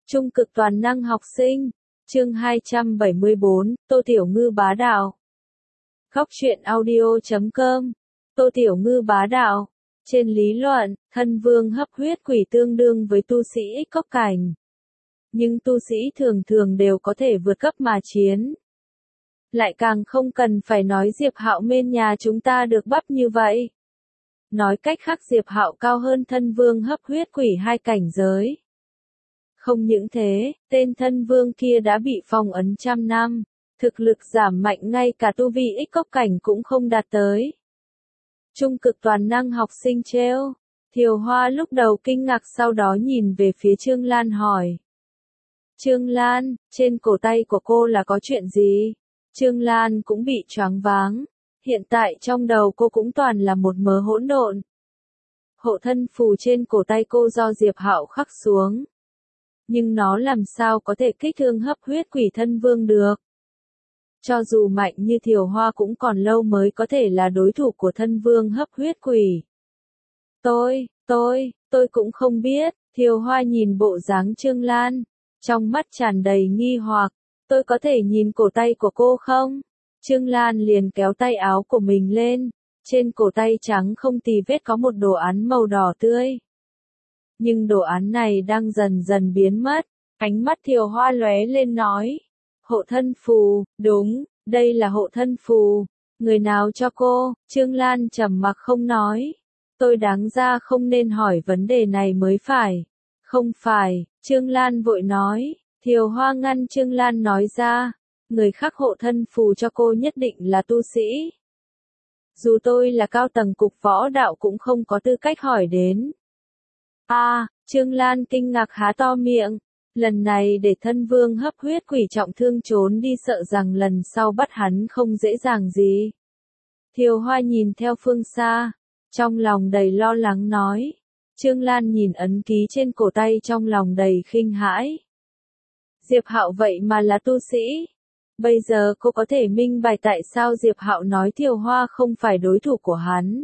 Trung cực toàn năng học sinh, chương 274, Tô Tiểu Ngư bá đạo. Góc truyện audio.com, Tô Tiểu Ngư bá đạo. Trên lý luận, thân vương hấp huyết quỷ tương đương với tu sĩ ích cốc cảnh. Nhưng tu sĩ thường thường đều có thể vượt cấp mà chiến. Lại càng không cần phải nói Diệp Hạo bên nhà chúng ta được bắp như vậy. Nói cách khác Diệp Hạo cao hơn thân vương hấp huyết quỷ 2 cảnh giới. Không những thế, tên thân vương kia đã bị phong ấn trăm năm, thực lực giảm mạnh ngay cả tu vi ích cốc cảnh cũng không đạt tới. Trung cực toàn năng học sinh trêu. Thiều Hoa lúc đầu kinh ngạc sau đó nhìn về phía Trương Lan hỏi. Trương Lan, trên cổ tay của cô là có chuyện gì? Trương Lan cũng bị choáng váng. Hiện tại trong đầu cô cũng toàn là một mớ hỗn độn. Hộ thân phù trên cổ tay cô do Diệp Hạo khắc xuống. Nhưng nó làm sao có thể kích thương hấp huyết quỷ thân vương được. Cho dù mạnh như Thiều Hoa cũng còn lâu mới có thể là đối thủ của thân vương hấp huyết quỷ. Tôi cũng không biết, Thiều Hoa nhìn bộ dáng Trương Lan, trong mắt tràn đầy nghi hoặc, tôi có thể nhìn cổ tay của cô không? Trương Lan liền kéo tay áo của mình lên, trên cổ tay trắng không tì vết có một đồ án màu đỏ tươi. Nhưng đồ án này đang dần dần biến mất, ánh mắt Thiều Hoa lóe lên nói. Hộ thân phù, đúng, đây là hộ thân phù. Người nào cho cô? Trương Lan trầm mặc không nói. Tôi đáng ra không nên hỏi vấn đề này mới phải. Không phải, Trương Lan vội nói. Thiều Hoa ngăn Trương Lan nói ra. Người khắc hộ thân phù cho cô nhất định là tu sĩ. Dù tôi là cao tầng cục võ đạo cũng không có tư cách hỏi đến. Trương Lan kinh ngạc há to miệng. Lần này để thân vương hấp huyết quỷ trọng thương trốn đi sợ rằng lần sau bắt hắn không dễ dàng gì. Thiều Hoa nhìn theo phương xa, trong lòng đầy lo lắng nói. Trương Lan nhìn ấn ký trên cổ tay trong lòng đầy khinh hãi. Diệp Hạo vậy mà là tu sĩ. Bây giờ cô có thể minh bạch tại sao Diệp Hạo nói Thiều Hoa không phải đối thủ của hắn.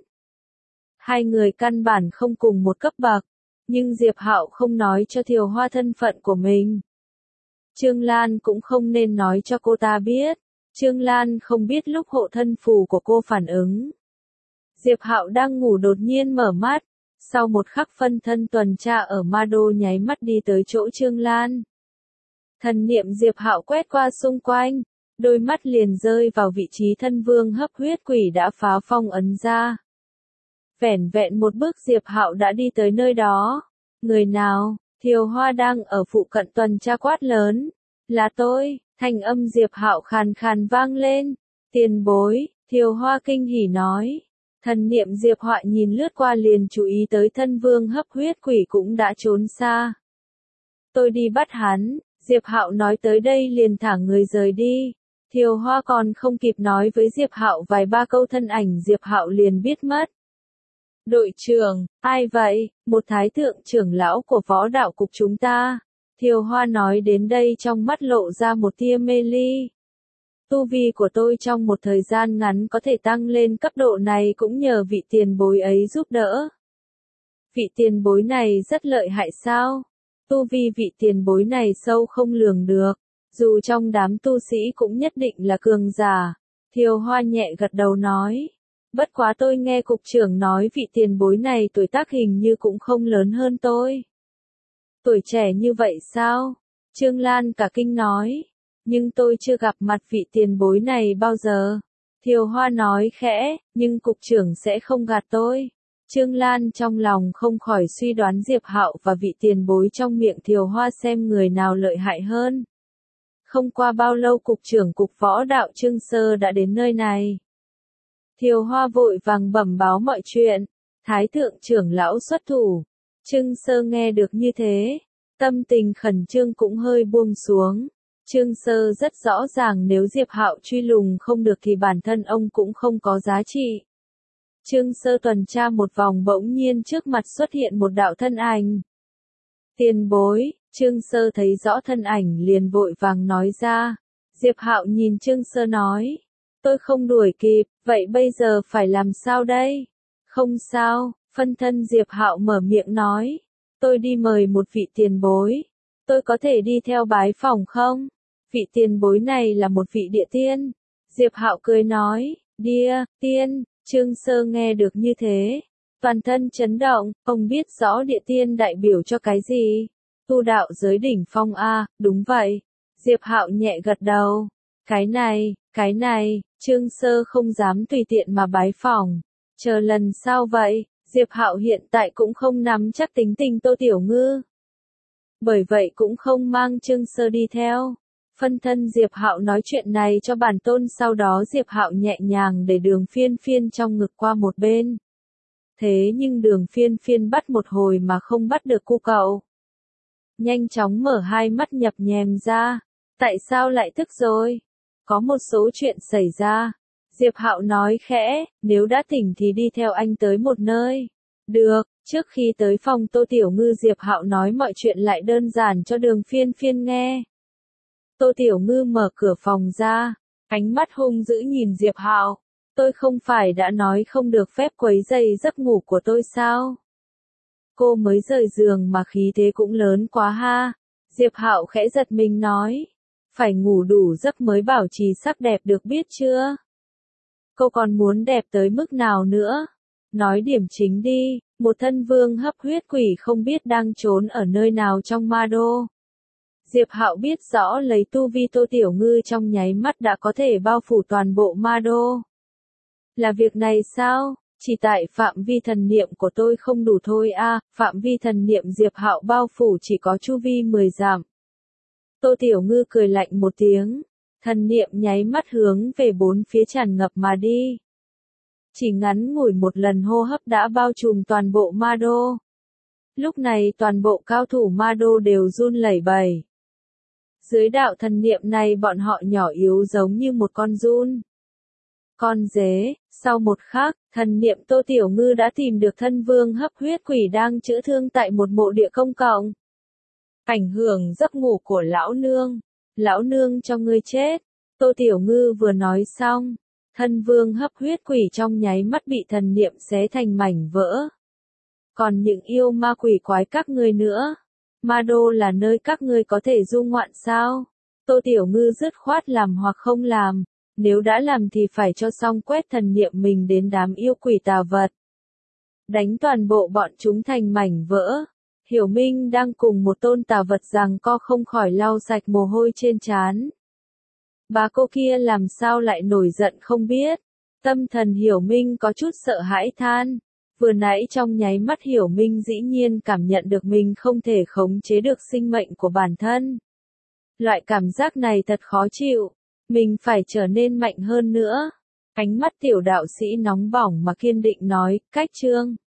Hai người căn bản không cùng một cấp bậc. Nhưng Diệp Hạo không nói cho Thiều Hoa thân phận của mình. Trương Lan cũng không nên nói cho cô ta biết. Trương Lan không biết lúc hộ thân phù của cô phản ứng. Diệp Hạo đang ngủ đột nhiên mở mắt. Sau một khắc phân thân tuần tra ở Ma Đô nháy mắt đi tới chỗ Trương Lan. Thần niệm Diệp Hạo quét qua xung quanh. Đôi mắt liền rơi vào vị trí thân vương hấp huyết quỷ đã phá phong ấn ra. Vẻn vẹn một bước Diệp Hạo đã đi tới nơi đó. Người nào? Thiều Hoa đang ở phụ cận tuần tra quát lớn. Là tôi, thanh âm Diệp Hạo khàn khàn vang lên. Tiền bối, Thiều Hoa kinh hỉ nói. Thần niệm Diệp Hạo nhìn lướt qua liền chú ý tới thân vương hấp huyết quỷ cũng đã trốn xa. Tôi đi bắt hắn, Diệp Hạo nói tới đây liền thả người rời đi. Thiều Hoa còn không kịp nói với Diệp Hạo vài ba câu thân ảnh Diệp Hạo liền biết mất. Đội trưởng, ai vậy? Một thái thượng trưởng lão của võ đạo cục chúng ta. Thiều Hoa nói đến đây trong mắt lộ ra một tia mê ly. Tu vi của tôi trong một thời gian ngắn có thể tăng lên cấp độ này cũng nhờ vị tiền bối ấy giúp đỡ. Vị tiền bối này rất lợi hại sao? Tu vi vị tiền bối này sâu không lường được. Dù trong đám tu sĩ cũng nhất định là cường giả. Thiều Hoa nhẹ gật đầu nói. Bất quá tôi nghe cục trưởng nói vị tiền bối này tuổi tác hình như cũng không lớn hơn tôi. Tuổi trẻ như vậy sao? Trương Lan cả kinh nói. Nhưng tôi chưa gặp mặt vị tiền bối này bao giờ. Thiều Hoa nói khẽ, nhưng cục trưởng sẽ không gạt tôi. Trương Lan trong lòng không khỏi suy đoán Diệp Hạo và vị tiền bối trong miệng Thiều Hoa xem người nào lợi hại hơn. Không qua bao lâu cục trưởng cục võ đạo Trương Sơ đã đến nơi này. Thiều Hoa vội vàng bẩm báo mọi chuyện. Thái thượng trưởng lão xuất thủ. Trương Sơ nghe được như thế. Tâm tình khẩn trương cũng hơi buông xuống. Trương Sơ rất rõ ràng nếu Diệp Hạo truy lùng không được thì bản thân ông cũng không có giá trị. Trương Sơ tuần tra một vòng bỗng nhiên trước mặt xuất hiện một đạo thân ảnh. Tiền bối, Trương Sơ thấy rõ thân ảnh liền vội vàng nói ra. Diệp Hạo nhìn Trương Sơ nói. Tôi không đuổi kịp, vậy bây giờ phải làm sao đây? Không sao, phân thân Diệp Hạo mở miệng nói. Tôi đi mời một vị tiền bối. tôi có thể đi theo bái phỏng không? Vị tiền bối này là một vị địa tiên. Diệp Hạo cười nói, địa tiên, Trương Sơ nghe được như thế. Toàn thân chấn động, ông biết rõ địa tiên đại biểu cho cái gì. Tu đạo giới đỉnh phong a, đúng vậy. Diệp Hạo nhẹ gật đầu. Cái này, Trương Sơ không dám tùy tiện mà bái phỏng. Chờ lần sau vậy, Diệp Hạo hiện tại cũng không nắm chắc tính tình Tô Tiểu Ngư. Bởi vậy cũng không mang Trương Sơ đi theo. Phân thân Diệp Hạo nói chuyện này cho bản tôn, sau đó Diệp Hạo nhẹ nhàng để Đường Phiên Phiên trong ngực qua một bên. Thế nhưng Đường Phiên Phiên bắt một hồi mà không bắt được cu cậu. Nhanh chóng mở hai mắt nhập nhèm ra. Tại sao lại thức rồi? Có một số chuyện xảy ra. Diệp Hạo nói khẽ, nếu đã tỉnh thì đi theo anh tới một nơi. Được, trước khi tới phòng Tô Tiểu Ngư, Diệp Hạo nói mọi chuyện lại đơn giản cho Đường Phiên Phiên nghe. Tô Tiểu Ngư mở cửa phòng ra, ánh mắt hung dữ nhìn Diệp Hạo. Tôi không phải đã nói không được phép quấy rầy giấc ngủ của tôi sao? Cô mới rời giường mà khí thế cũng lớn quá ha. Diệp Hạo khẽ giật mình nói. Phải ngủ đủ giấc mới bảo trì sắc đẹp được biết chưa? Cô còn muốn đẹp tới mức nào nữa? Nói điểm chính đi, một thân vương hấp huyết quỷ không biết đang trốn ở nơi nào trong ma đô. Diệp Hạo biết rõ lấy tu vi Tô Tiểu Ngư trong nháy mắt đã có thể bao phủ toàn bộ ma đô. Là việc này sao? Chỉ tại phạm vi thần niệm của tôi không đủ thôi a, phạm vi thần niệm Diệp Hạo bao phủ chỉ có chu vi 10 dặm. Tô Tiểu Ngư cười lạnh một tiếng, thần niệm nháy mắt hướng về bốn phía tràn ngập mà đi. Chỉ ngắn ngủi một lần hô hấp đã bao trùm toàn bộ ma đô. Lúc này toàn bộ cao thủ ma đô đều run lẩy bẩy. Dưới đạo thần niệm này bọn họ nhỏ yếu giống như một con giun. Con dế, sau một khắc, thần niệm Tô Tiểu Ngư đã tìm được thân vương hấp huyết quỷ đang chữa thương tại một mộ địa công cộng. Ảnh hưởng giấc ngủ của lão nương cho ngươi chết. Tô Tiểu Ngư vừa nói xong, thân vương hấp huyết quỷ trong nháy mắt bị thần niệm xé thành mảnh vỡ. Còn những yêu ma quỷ quái các ngươi nữa, ma đô là nơi các ngươi có thể du ngoạn sao? Tô Tiểu Ngư dứt khoát làm hoặc không làm, nếu đã làm thì phải cho xong quét thần niệm mình đến đám yêu quỷ tà vật. Đánh toàn bộ bọn chúng thành mảnh vỡ. Hiểu Minh đang cùng một tôn tà vật giằng co không khỏi lau sạch mồ hôi trên trán. Bà cô kia làm sao lại nổi giận không biết. Tâm thần Hiểu Minh có chút sợ hãi than. Vừa nãy trong nháy mắt Hiểu Minh dĩ nhiên cảm nhận được mình không thể khống chế được sinh mệnh của bản thân. Loại cảm giác này thật khó chịu. Mình phải trở nên mạnh hơn nữa. Ánh mắt tiểu đạo sĩ nóng bỏng mà kiên định nói, cách chương.